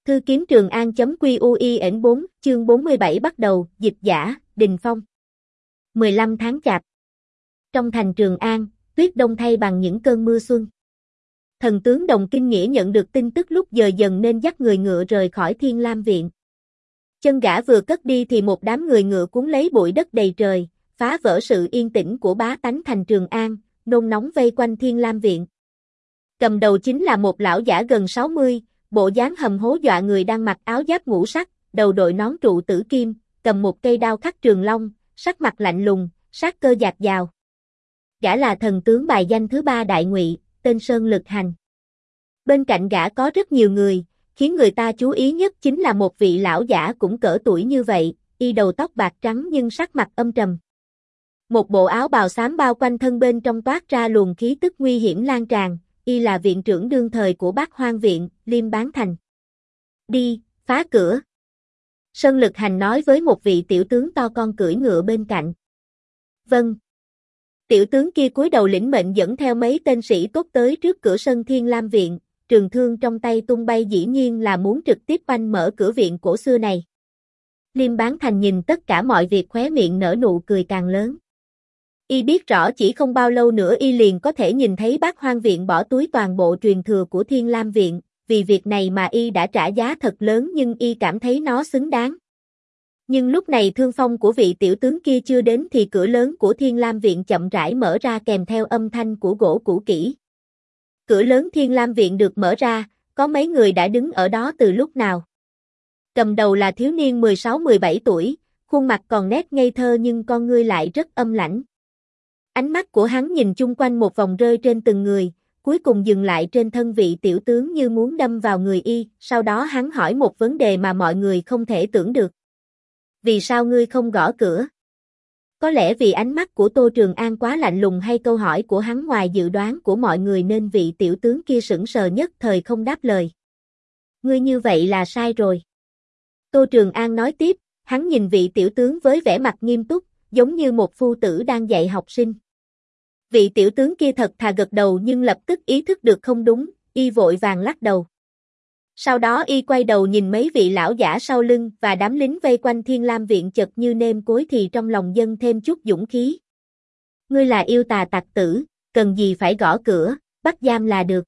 Cư kiếm Trường An.QUIN 4, chương 47 bắt đầu, dịch giả, Đình Phong. 15 tháng Chạp. Trong thành Trường An, tuyết đông thay bằng những cơn mưa xuân. Thần tướng Đồng Kinh Nghĩa nhận được tin tức lúc giờ dần nên dắt người ngựa rời khỏi Thiên Lam Viện. Chân gã vừa cất đi thì một đám người ngựa cuốn lấy bụi đất đầy trời, phá vỡ sự yên tĩnh của bá tánh thành Trường An, nôn nóng vây quanh Thiên Lam Viện. Cầm đầu chính là một lão giả gần 60, bộ dáng hầm hố dọa người đang mặc áo giáp ngũ sắc, đầu đội nón trụ tử kim, cầm một cây đao khắc trường long, sắc mặt lạnh lùng, sát cơ dạt dào. Gã là thần tướng bài danh thứ 3 Đại Ngụy, tên Sơn Lực Hành. Bên cạnh gã có rất nhiều người, khiến người ta chú ý nhất chính là một vị lão giả cũng cỡ tuổi như vậy, y đầu tóc bạc trắng nhưng sắc mặt âm trầm. Một bộ áo bào xám bao quanh thân, bên trong toát ra luồng khí tức nguy hiểm lan tràn, y là viện trưởng đương thời của Bát Hoang Viện, Liêm Bán Thành. Đi, phá cửa. Sơn Lực Hành nói với một vị tiểu tướng to con cưỡi ngựa bên cạnh. Vâng. Tiểu tướng kia cúi đầu lĩnh mệnh dẫn theo mấy tên sĩ tốt tới trước cửa sân Thiên Lam Viện, trường thương trong tay tung bay, dĩ nhiên là muốn trực tiếp oanh mở cửa viện cổ xưa này. Liêm Bán Thành nhìn tất cả mọi việc khóe miệng nở nụ cười càng lớn. Y biết rõ chỉ không bao lâu nữa y liền có thể nhìn thấy Bát Hoang Viện bỏ túi toàn bộ truyền thừa của Thiên Lam Viện, vì việc này mà y đã trả giá thật lớn nhưng y cảm thấy nó xứng đáng. Nhưng lúc này thương phong của vị tiểu tướng kia chưa đến thì cửa lớn của Thiên Lam Viện chậm rãi mở ra kèm theo âm thanh của gỗ cũ kỹ. Cửa lớn Thiên Lam Viện được mở ra, có mấy người đã đứng ở đó từ lúc nào. Cầm đầu là thiếu niên 16-17 tuổi, khuôn mặt còn nét ngây thơ nhưng con ngươi lại rất âm lãnh. Ánh mắt của hắn nhìn chung quanh một vòng rơi trên từng người, cuối cùng dừng lại trên thân vị tiểu tướng như muốn đâm vào người y, sau đó hắn hỏi một vấn đề mà mọi người không thể tưởng được. Vì sao ngươi không gõ cửa? Có lẽ vì ánh mắt của Tô Trường An quá lạnh lùng hay câu hỏi của hắn ngoài dự đoán của mọi người nên vị tiểu tướng kia sững sờ nhất thời không đáp lời. Ngươi như vậy là sai rồi. Tô Trường An nói tiếp, hắn nhìn vị tiểu tướng với vẻ mặt nghiêm túc, giống như một phu tử đang dạy học sinh. Vị tiểu tướng kia thật thà gật đầu nhưng lập tức ý thức được không đúng, y vội vàng lắc đầu. Sau đó y quay đầu nhìn mấy vị lão giả sau lưng và đám lính vây quanh Thiên Lam Viện chật như nêm cối thì trong lòng dâng thêm chút dũng khí. Ngươi là yêu tà tặc tử, cần gì phải gõ cửa, bắt giam là được.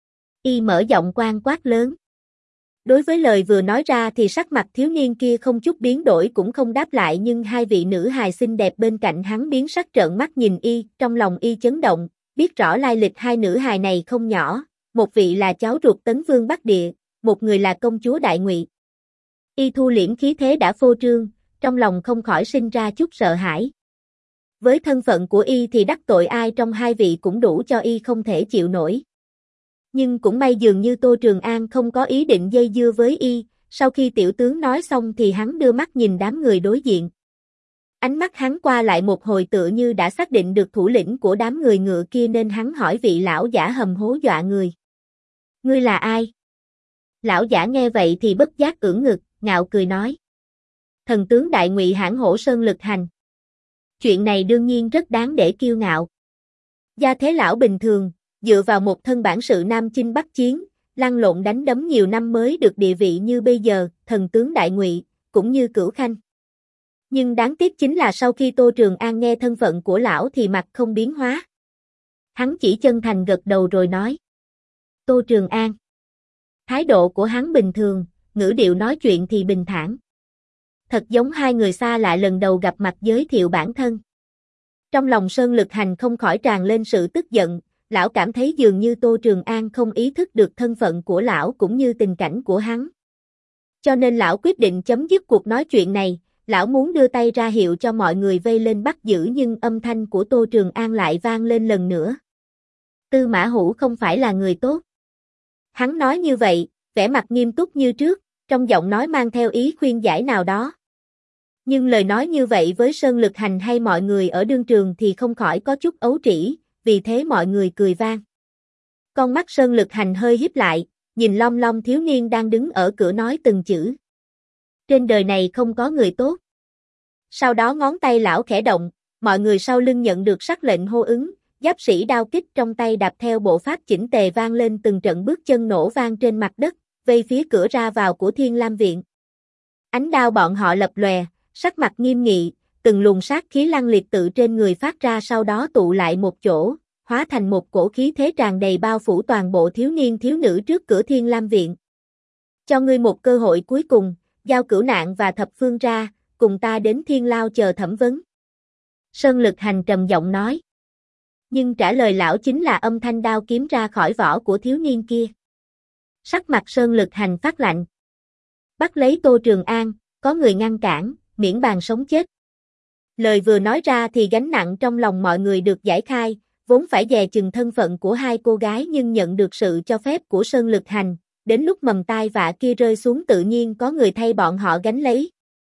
Y mở giọng quan quát lớn. Đối với lời vừa nói ra thì sắc mặt thiếu niên kia không chút biến đổi cũng không đáp lại, nhưng hai vị nữ hài xinh đẹp bên cạnh hắn biến sắc trợn mắt nhìn y, trong lòng y chấn động, biết rõ lai lịch hai nữ hài này không nhỏ, một vị là cháu ruột Tấn Vương Bắc Địa, một người là công chúa Đại Ngụy. Y thu liễm khí thế đã phô trương, trong lòng không khỏi sinh ra chút sợ hãi. Với thân phận của y thì đắc tội ai trong hai vị cũng đủ cho y không thể chịu nổi. Nhưng cũng may dường như Tô Trường An không có ý định dây dưa với y, sau khi tiểu tướng nói xong thì hắn đưa mắt nhìn đám người đối diện. Ánh mắt hắn qua lại một hồi tựa như đã xác định được thủ lĩnh của đám người ngựa kia nên hắn hỏi vị lão giả hầm hố dọa người. Ngươi là ai? Lão giả nghe vậy thì bất giác ưỡn ngực, ngạo cười nói. Thần tướng Đại Ngụy hãn hổ Sơn Lực Hành. Chuyện này đương nhiên rất đáng để kiêu ngạo. Gia thế lão bình thường, dựa vào một thân bản sự nam chinh bắc chiến, lăn lộn đánh đấm nhiều năm mới được địa vị như bây giờ, thần tướng Đại Ngụy, cũng như Cửu Khanh. Nhưng đáng tiếc chính là sau khi Tô Trường An nghe thân phận của lão thì mặt không biến hóa. Hắn chỉ chân thành gật đầu rồi nói. Tô Trường An. Thái độ của hắn bình thường, ngữ điệu nói chuyện thì bình thản. Thật giống hai người xa lạ lần đầu gặp mặt giới thiệu bản thân. Trong lòng Sơn Lực Hành không khỏi tràn lên sự tức giận, lão cảm thấy dường như Tô Trường An không ý thức được thân phận của lão cũng như tình cảnh của hắn. Cho nên lão quyết định chấm dứt cuộc nói chuyện này, lão muốn đưa tay ra hiệu cho mọi người vây lên bắt giữ nhưng âm thanh của Tô Trường An lại vang lên lần nữa. Tư Mã Hữu không phải là người tốt. Hắn nói như vậy, vẻ mặt nghiêm túc như trước, trong giọng nói mang theo ý khuyên giải nào đó. Nhưng lời nói như vậy với Sơn Lực Hành hay mọi người ở đương trường thì không khỏi có chút ấu trĩ, vì thế mọi người cười vang. Con mắt Sơn Lực Hành hơi híp lại, nhìn long long thiếu niên đang đứng ở cửa nói từng chữ. Trên đời này không có người tốt. Sau đó ngón tay lão khẽ động, mọi người sau lưng nhận được sắc lệnh hô ứng, giáp sĩ đao kích trong tay đạp theo bộ pháp chỉnh tề vang lên từng trận bước chân nổ vang trên mặt đất, vây phía cửa ra vào của Thiên Lam Viện. Ánh đao bọn họ lập lòe, sắc mặt nghiêm nghị, từng luồng sát khí lăng liệt tự trên người phát ra sau đó tụ lại một chỗ, hóa thành một cổ khí thế tràn đầy bao phủ toàn bộ thiếu niên thiếu nữ trước cửa Thiên Lam Viện. Cho ngươi một cơ hội cuối cùng, giao Cửu Nạn và Thập Phương ra, cùng ta đến Thiên Lao chờ thẩm vấn. Sơn Lực Hành trầm giọng nói. Nhưng trả lời lão chính là âm thanh đao kiếm ra khỏi vỏ của thiếu niên kia. Sắc mặt Sơn Lực Hành phát lạnh. Bắt lấy Tô Trường An, có người ngăn cản, miễn bàn sống chết. Lời vừa nói ra thì gánh nặng trong lòng mọi người được giải khai, vốn phải dè chừng thân phận của hai cô gái nhưng nhận được sự cho phép của Sơn Lực Hành, đến lúc mầm tai vạ kia rơi xuống tự nhiên có người thay bọn họ gánh lấy.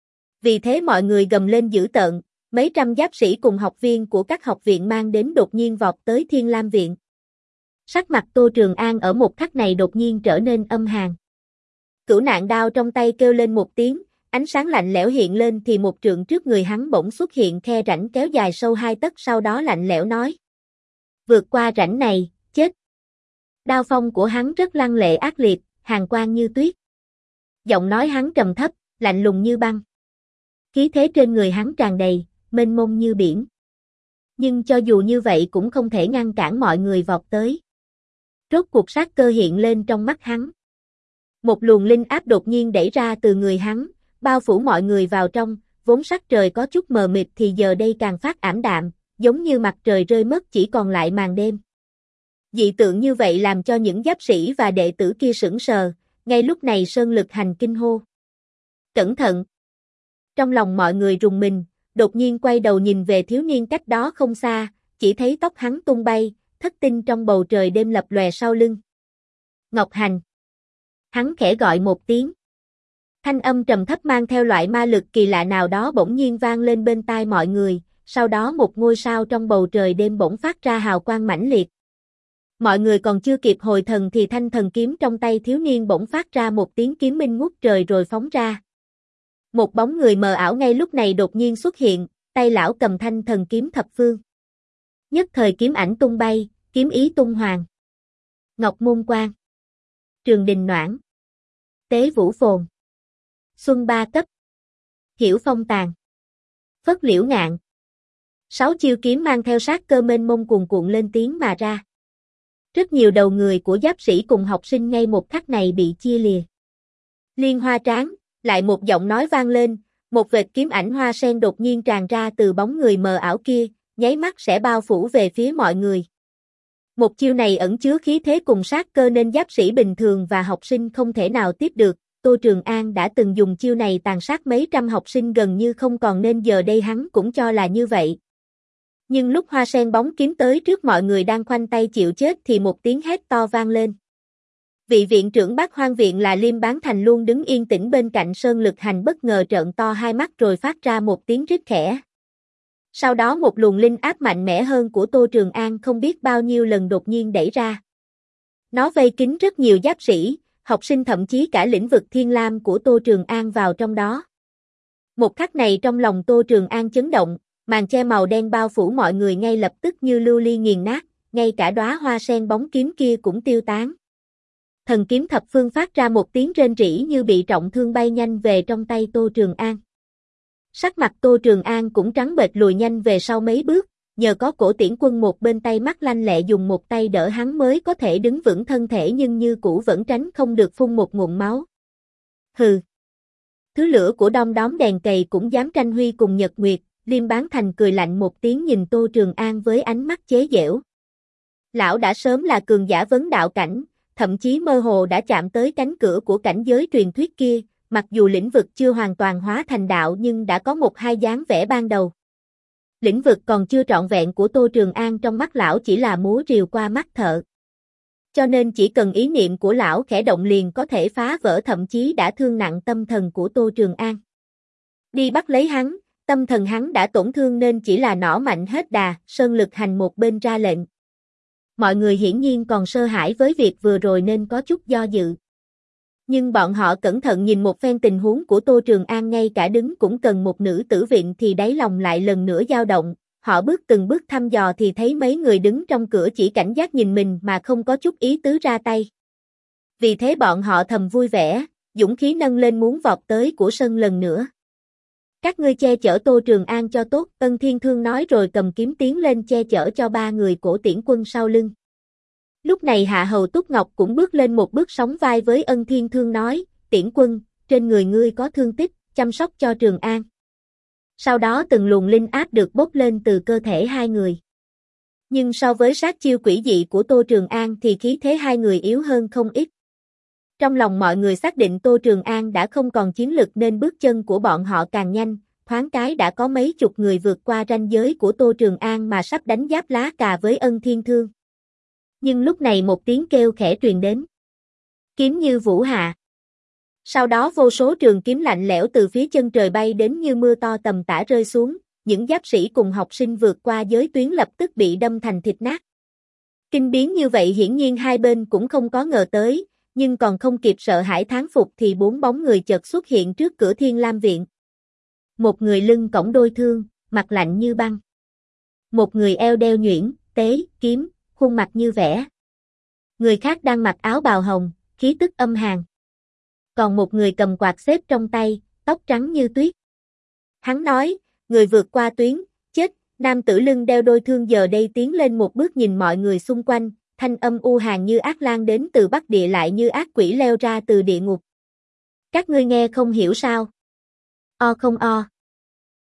Vì thế mọi người gầm lên dữ tợn, mấy trăm giáp sĩ cùng học viên của các học viện mang đến đột nhiên vọt tới Thiên Lam Viện. Sắc mặt Tô Trường An ở một khắc này đột nhiên trở nên âm hàn. Cửu Nạn đao trong tay kêu lên một tiếng, ánh sáng lạnh lẽo hiện lên thì một trượng trước người hắn bỗng xuất hiện khe rãnh kéo dài sâu 2 tấc sau đó lạnh lẽo nói. Vượt qua rãnh này, chết. Đao phong của hắn rất lăng lệ ác liệt, hàn quang như tuyết. Giọng nói hắn trầm thấp, lạnh lùng như băng. Khí thế trên người hắn tràn đầy, mênh mông như biển. Nhưng cho dù như vậy cũng không thể ngăn cản mọi người vọt tới. Rốt cuộc sát cơ hiện lên trong mắt hắn. Một luồng linh áp đột nhiên đẩy ra từ người hắn, bao phủ mọi người vào trong, vốn sắc trời có chút mờ mịt thì giờ đây càng phát ảm đạm, giống như mặt trời rơi mất chỉ còn lại màn đêm. Dị tượng như vậy làm cho những giáp sĩ và đệ tử kia sững sờ, ngay lúc này Sơn Lực Hành kinh hô. Cẩn thận! Trong lòng mọi người rùng mình, đột nhiên quay đầu nhìn về thiếu niên cách đó không xa, chỉ thấy tóc hắn tung bay, thất tinh trong bầu trời đêm lập lòe sau lưng. Ngọc Hành! Hắn khẽ gọi một tiếng. Thanh âm trầm thấp mang theo loại ma lực kỳ lạ nào đó bỗng nhiên vang lên bên tai mọi người, sau đó một ngôi sao trong bầu trời đêm bỗng phát ra hào quang mãnh liệt. Mọi người còn chưa kịp hồi thần thì thanh thần kiếm trong tay thiếu niên bỗng phát ra một tiếng kiếm minh ngút trời rồi phóng ra. Một bóng người mờ ảo ngay lúc này đột nhiên xuất hiện, tay lão cầm thanh thần kiếm thập phương. Nhất thời kiếm ảnh tung bay, kiếm ý tung hoàng. Ngọc Môn Quan, Trường Đình Noãn, Tế Vũ Phồn, Xuân Ba Cấp, Hiểu Phong Tàn, Phất Liễu Ngạn. 6 chiêu kiếm mang theo sát cơ mênh mông cuồn cuộn lên tiếng mà ra. Rất nhiều đầu người của giáp sĩ cùng học sinh ngay một khắc này bị chia lìa. Liên Hoa Tráng, lại một giọng nói vang lên, một vệt kiếm ảnh hoa sen đột nhiên tràn ra từ bóng người mờ ảo kia, nháy mắt sẽ bao phủ về phía mọi người. Một chiêu này ẩn chứa khí thế cùng sát cơ nên giáp sĩ bình thường và học sinh không thể nào tiếp được. Tô Trường An đã từng dùng chiêu này tàn sát mấy trăm học sinh gần như không còn nên giờ đây hắn cũng cho là như vậy. Nhưng lúc hoa sen bóng kiếm tới trước mọi người đang khoanh tay chịu chết thì một tiếng hét to vang lên. Vị viện trưởng Bát Hoang Viện là Liêm Bán Thành luôn đứng yên tĩnh bên cạnh Sơn Lực Hành bất ngờ trợn to hai mắt rồi phát ra một tiếng rít khẽ. Sau đó một luồng linh áp mạnh mẽ hơn của Tô Trường An không biết bao nhiêu lần đột nhiên đẩy ra. Nó vây kín rất nhiều giáp sĩ, học sinh thậm chí cả lĩnh vực Thiên Lam của Tô Trường An vào trong đó. Một khắc này trong lòng Tô Trường An chấn động, màn che màu đen bao phủ mọi người ngay lập tức như lưu ly nghiền nát, ngay cả đóa hoa sen bóng kiếm kia cũng tiêu tán. Thần kiếm thập phương phát ra một tiếng rên rỉ như bị trọng thương bay nhanh về trong tay Tô Trường An. Sắc mặt Tô Trường An cũng trắng bệch lùi nhanh về sau mấy bước, nhờ có Cổ Tiễn Quân một bên tay mắt lanh lẹ dùng một tay đỡ hắn mới có thể đứng vững thân thể nhưng như cũ vẫn tránh không được phun một ngụm máu. Hừ. Thứ lửa của đom đóm đèn cầy cũng dám tranh huy cùng Nhật Nguyệt, Liêm Bán Thành cười lạnh một tiếng nhìn Tô Trường An với ánh mắt chế giễu. Lão đã sớm là cường giả vấn đạo cảnh, thậm chí mơ hồ đã chạm tới cánh cửa của cảnh giới truyền thuyết kia, mặc dù lĩnh vực chưa hoàn toàn hóa thành đạo nhưng đã có một hai dáng vẻ ban đầu. Lĩnh vực còn chưa trọn vẹn của Tô Trường An trong mắt lão chỉ là múa rìu qua mắt thợ. Cho nên chỉ cần ý niệm của lão khẽ động liền có thể phá vỡ thậm chí đã thương nặng tâm thần của Tô Trường An. Đi bắt lấy hắn, tâm thần hắn đã tổn thương nên chỉ là nỏ mạnh hết đà, Sơn Lực Hành một bên ra lệnh. Mọi người hiển nhiên còn sơ hãi với việc vừa rồi nên có chút do dự. Nhưng bọn họ cẩn thận nhìn một phen tình huống của Tô Trường An ngay cả đứng cũng cần một nữ tử viện thì đáy lòng lại lần nữa dao động, họ bước từng bước thăm dò thì thấy mấy người đứng trong cửa chỉ cảnh giác nhìn mình mà không có chút ý tứ ra tay. Vì thế bọn họ thầm vui vẻ, dũng khí nâng lên muốn vọt tới của sân lần nữa. Các ngươi che chở Tô Trường An cho tốt, Ân Thiên Thương nói rồi cầm kiếm tiến lên che chở cho ba người Cổ Tiễn Quân sau lưng. Lúc này Hạ Hầu Túc Ngọc cũng bước lên một bước sóng vai với Ân Thiên Thương nói, Tiễn Quân, trên người ngươi có thương tích, chăm sóc cho Trường An. Sau đó từng luồng linh áp được bốc lên từ cơ thể hai người. Nhưng so với sát chiêu quỷ dị của Tô Trường An thì khí thế hai người yếu hơn không ít. Trong lòng mọi người xác định Tô Trường An đã không còn chiến lực nên bước chân của bọn họ càng nhanh, thoáng cái đã có mấy chục người vượt qua ranh giới của Tô Trường An mà sắp đánh giáp lá cà với Ân Thiên Thương. Nhưng lúc này một tiếng kêu khẽ truyền đến. Kiếm như vũ hạ. Sau đó vô số trường kiếm lạnh lẽo từ phía chân trời bay đến như mưa to tầm tã rơi xuống, những giáp sĩ cùng học sinh vượt qua giới tuyến lập tức bị đâm thành thịt nát. Kinh biến như vậy hiển nhiên hai bên cũng không có ngờ tới, nhưng còn không kịp sợ hãi thán phục thì bốn bóng người chợt xuất hiện trước cửa Thiên Lam Viện. Một người lưng cõng đôi thương, mặt lạnh như băng. Một người eo đeo nhuyễn, tế, kiếm, khuôn mặt như vẽ. Người khác đang mặc áo bào hồng, khí tức âm hàn. Còn một người cầm quạt xếp trong tay, tóc trắng như tuyết. Hắn nói, người vượt qua tuyến, chết, nam tử lưng đeo đôi thương giờ đây tiến lên một bước nhìn mọi người xung quanh, thanh âm u hàn như ác lan đến từ Bắc Địa lại như ác quỷ leo ra từ địa ngục. Các ngươi nghe không hiểu sao? O không o.